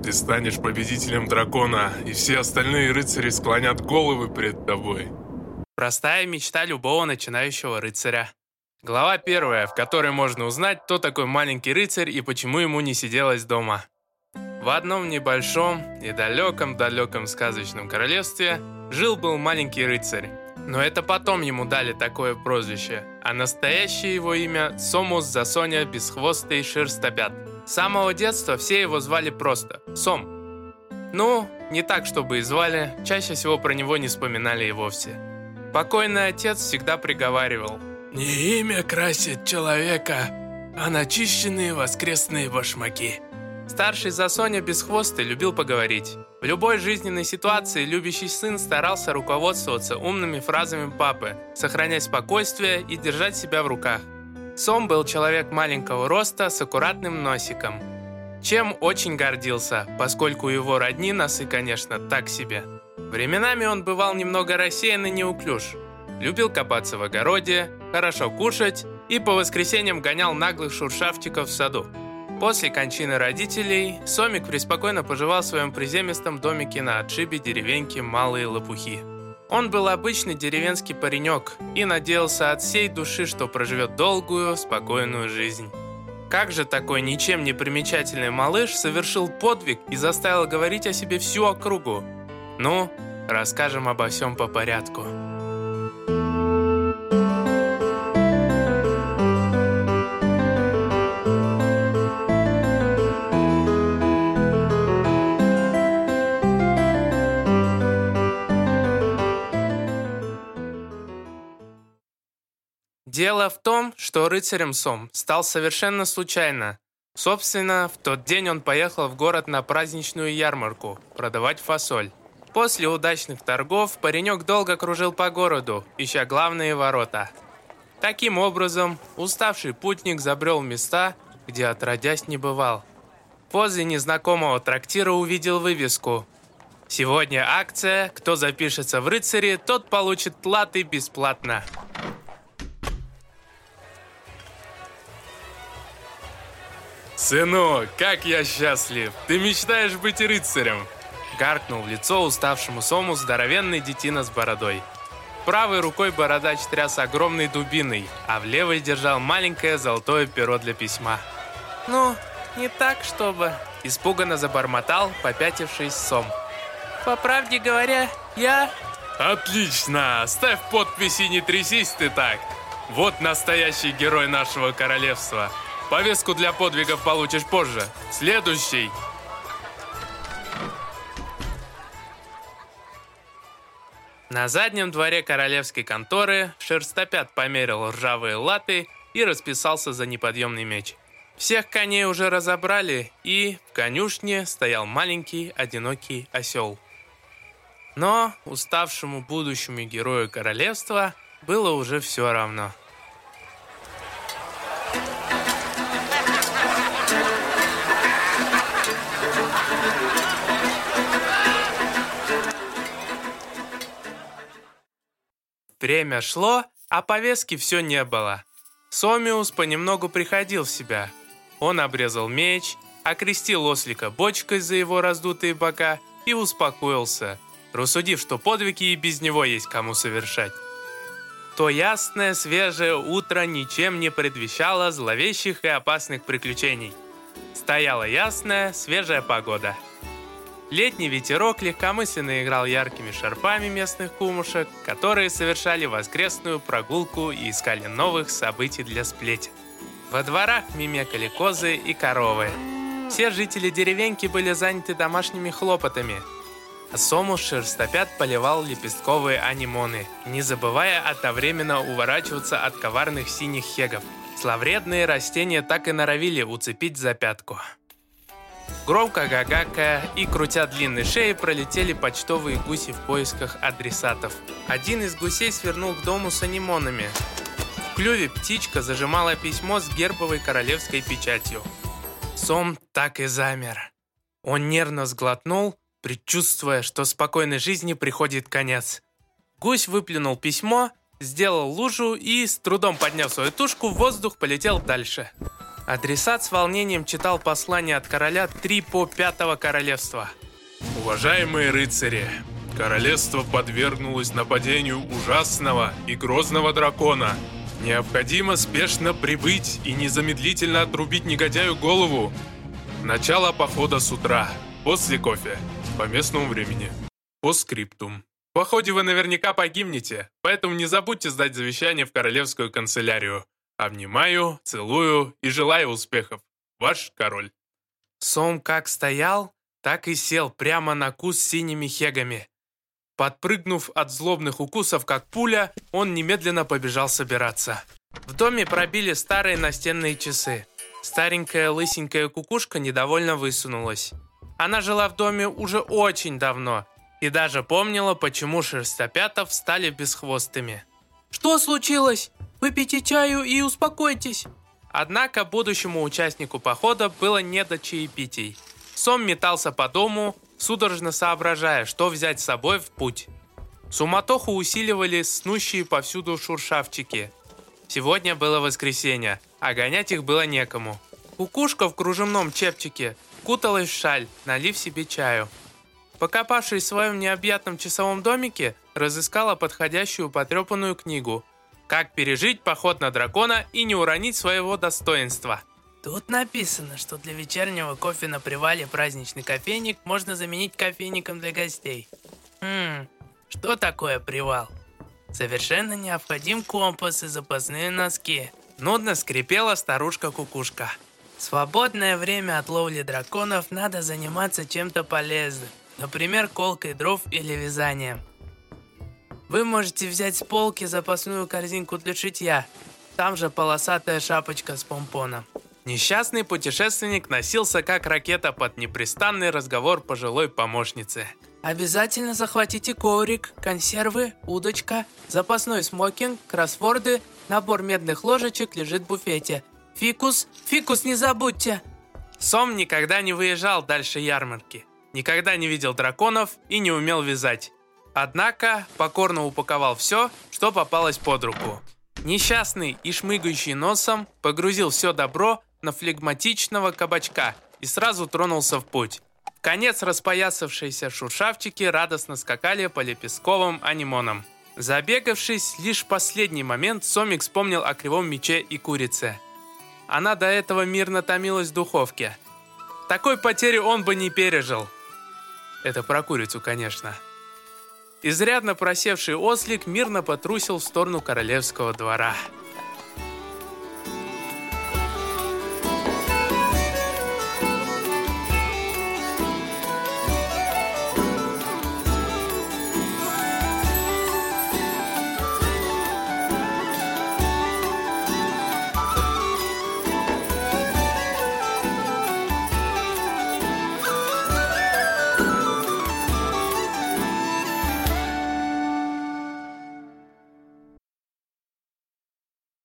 Ты станешь победителем дракона, и все остальные рыцари склонят головы перед тобой. Простая мечта любого начинающего рыцаря. Глава 1, в которой можно узнать, кто такой маленький рыцарь и почему ему не сиделось дома. В одном небольшом и далеком-далеком сказочном королевстве жил-был маленький рыцарь. Но это потом ему дали такое прозвище, а настоящее его имя Сомус Засоня Бесхвостый Шерстопят. С самого детства все его звали просто Сом. Ну, не так, чтобы и звали, чаще всего про него не вспоминали и вовсе. Покойный отец всегда приговаривал: «Не имя красит человека, а начищенные воскресные башмаки». Старший Засоня Бесхвостый любил поговорить. В любой жизненной ситуации любящий сын старался руководствоваться умными фразами папы, сохранять спокойствие и держать себя в руках. Сом был человек маленького роста с аккуратным носиком, чем очень гордился, поскольку его родни носы, конечно, так себе. Временами он бывал немного рассеян и неуклюж. Любил копаться в огороде, хорошо кушать и по воскресеньям гонял наглых шуршавчиков в саду. После кончины родителей Сомик преспокойно поживал в своем приземистом домике на отшибе деревеньки Малые Лопухи. Он был обычный деревенский паренек и надеялся от всей души, что проживет долгую, спокойную жизнь. Как же такой ничем не примечательный малыш совершил подвиг и заставил говорить о себе всю округу? Ну, расскажем обо всем по порядку. Дело в том, что рыцарем Сом стал совершенно случайно. Собственно, в тот день он поехал в город на праздничную ярмарку продавать фасоль. После удачных торгов паренек долго кружил по городу, ища главные ворота. Таким образом, уставший путник забрел в места, где отродясь не бывал. Возле незнакомого трактира увидел вывеску: «Сегодня акция, кто запишется в рыцари, тот получит латы бесплатно». «Сынок, как я счастлив! Ты мечтаешь быть рыцарем!» Гаркнул в лицо уставшему Сому здоровенный детина с бородой. Правой рукой бородач тряс огромной дубиной, а в левой держал маленькое золотое перо для письма. «Ну, не так, чтобы...» Испуганно забормотал, попятившись Сом. «По правде говоря, я...» «Отлично! Ставь подпись и не трясись ты так! Вот настоящий герой нашего королевства! Повестку для подвигов получишь позже. Следующий!» На заднем дворе королевской конторы Шерстопят померил ржавые латы и расписался за неподъемный меч. Всех коней уже разобрали, и в конюшне стоял маленький одинокий осел. Но уставшему будущему герою королевства было уже все равно. Время шло, а повестки все не было. Сомиус понемногу приходил в себя. Он обрезал меч, окрестил ослика бочкой за его раздутые бока и успокоился, рассудив, что подвиги и без него есть кому совершать. То ясное, свежее утро ничем не предвещало зловещих и опасных приключений. Стояла ясная, свежая погода. Летний ветерок легкомысленно играл яркими шарфами местных кумушек, которые совершали воскресную прогулку и искали новых событий для сплетен. Во дворах мимекали козы и коровы. Все жители деревеньки были заняты домашними хлопотами. А Сомус Шерстопят поливал лепестковые анимоны, не забывая одновременно уворачиваться от коварных синих хегов. Зловредные растения так и норовили уцепить за пятку. Громко гагакая и крутя длинной шеей пролетели почтовые гуси в поисках адресатов. Один из гусей свернул к дому с анимонами. В клюве птичка зажимала письмо с гербовой королевской печатью. Сом так и замер. Он нервно сглотнул, предчувствуя, что спокойной жизни приходит конец. Гусь выплюнул письмо, сделал лужу и, с трудом подняв свою тушку, в воздух полетел дальше. Адресат с волнением читал послание от короля 3-5 королевства. Уважаемые рыцари, королевство подвергнулось нападению ужасного и грозного дракона. Необходимо спешно прибыть и незамедлительно отрубить негодяю голову. Начало похода с утра, после кофе, по местному времени. Постскриптум. В походе вы наверняка погибнете, поэтому не забудьте сдать завещание в королевскую канцелярию. Обнимаю, целую и желаю успехов. Ваш король. Сом как стоял, так и сел прямо на куст с синими хегами. Подпрыгнув от злобных укусов, как пуля, он немедленно побежал собираться. В доме пробили старые настенные часы. Старенькая лысенькая кукушка недовольно высунулась. Она жила в доме уже очень давно и даже помнила, почему шерстопятов стали бесхвостыми. «Что случилось? Выпейте чаю и успокойтесь». Однако будущему участнику похода было не до чаепитий. Сом метался по дому, судорожно соображая, что взять с собой в путь. Суматоху усиливали снущие повсюду шуршавчики. Сегодня было воскресенье, а гонять их было некому. Кукушка в кружевном чепчике куталась в шаль, налив себе чаю. Покопавшись в своем необъятном часовом домике, разыскала подходящую потрепанную книгу «Как пережить поход на дракона и не уронить своего достоинства». Тут написано, что для вечернего кофе на привале праздничный кофейник можно заменить кофейником для гостей. Что такое привал? Совершенно необходим компас и запасные носки. Нудно скрипела старушка-кукушка. В свободное время от ловли драконов надо заниматься чем-то полезным. Например, колкой дров или вязанием. Вы можете взять с полки запасную корзинку для шитья. Там же полосатая шапочка с помпоном. Несчастный путешественник носился как ракета под непрестанный разговор пожилой помощницы. Обязательно захватите коврик, консервы, удочка, запасной смокинг, кроссворды, набор медных ложечек лежит в буфете. Фикус не забудьте! Сом никогда не выезжал дальше ярмарки, никогда не видел драконов и не умел вязать. Однако покорно упаковал все, что попалось под руку. Несчастный и шмыгающий носом погрузил все добро на флегматичного кабачка и сразу тронулся в путь. В конец распоясавшиеся шуршавчики радостно скакали по лепестковым анимонам. Забегавшись лишь в последний момент, Сомик вспомнил о кривом мече и курице. Она до этого мирно томилась в духовке. Такой потери он бы не пережил. Это про курицу, конечно. Изрядно просевший ослик мирно потрусил в сторону королевского двора.